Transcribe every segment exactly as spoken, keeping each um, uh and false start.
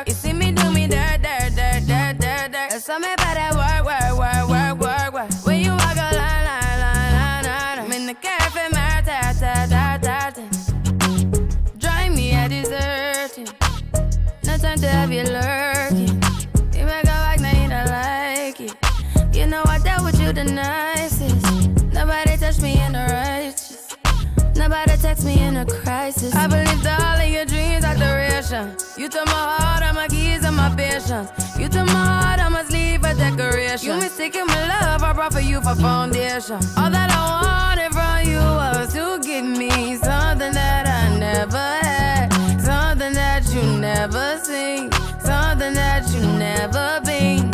work. You see me do me dirt, dirt, dirt, dirt, dirt, dirt. There's something about that work, work, work, work, work, work. When you walk a line, line, line, line, line. I'm in the cafe, my ta, ta, ta, ta, ta. Drive me a deserting. No time to have you lurking. You make a like, now you don't like it. You know I dealt with you the nicest. Nobody touched me in the righteous. Nobody text me in a crisis. I believed all of your dreams are duration. You took my heart, all my keys, and my patience. You took my heart, I must leave a decoration. You mistaken my love, I brought for you for foundation. All that I wanted from you was to give me something that I never had, something that you never seen, something that you never been.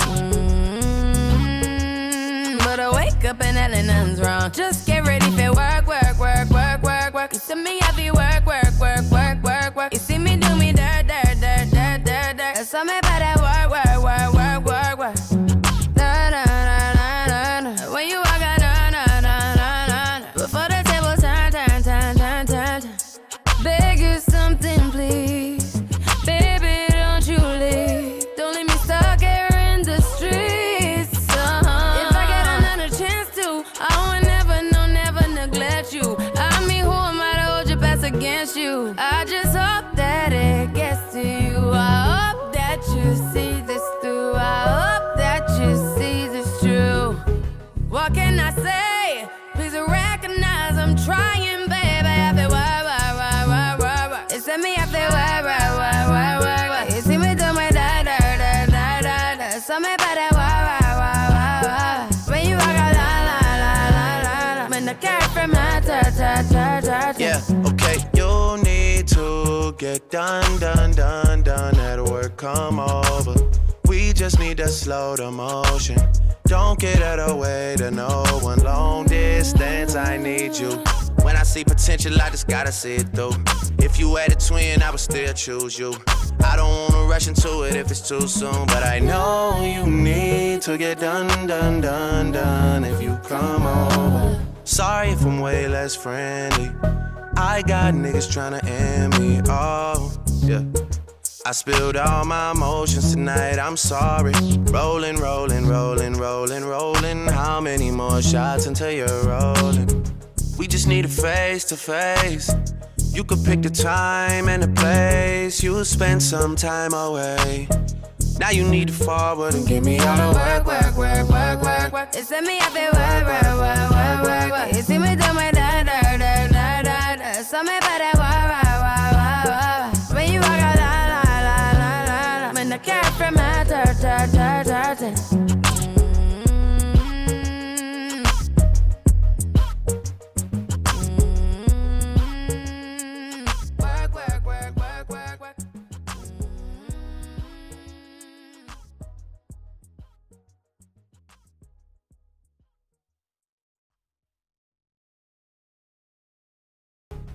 Mm-hmm. But I wake up and hell nothing's wrong. Just get ready for work, work, work, work, work, work. You see me happy work, work, work, work, work, work. You see me do me dirt, dirt, dirt, dirt, dirt, dirt. There's something about that work, work, work, work, work, work. Na na na na na na. When you walk out, na na na na na. Before the table turn, turn, turn, turn, turn, turn. Beg you something, please, baby, don't you leave. Don't leave me stuck here in the streets. Uh-huh. If I get another chance to, I would never, no, never neglect you. I mean, who am I to hold your best against you? I just hope that it gets to you. I hope that you see this through. I hope that you see this true. What can I say? Please recognize I'm trying, baby. I feel why, why, why, why, why, why. It's me, I feel why, why, why, why, why, why. You see me do my da, da, da, da, da, da. Something about that why, why, why, why, why. When you walk out, la, la, la, la, la, la. When the cat from my ta, ta, ta, ta, ta. Yeah, okay, you need to get done, done, done, done. At work, come over. We just need to slow the motion. Don't get out of the way to no one. Long distance, I need you. When I see potential, I just gotta see it through. If you had a twin, I would still choose you. I don't wanna rush into it if it's too soon, but I know you need to get done, done, done, done if you come over. Sorry if I'm way less friendly. I got niggas tryna end me, oh, yeah. I spilled all my emotions tonight, I'm sorry. Rolling, rolling, rolling, rolling, rolling. How many more shots until you're rolling? We just need a face to face. You could pick the time and the place. You'll spend some time away. Now you need to forward and give me all the work, work, work, work, work, work. It's me, I feel work, work, work, work, work, work. You see me do my da, da.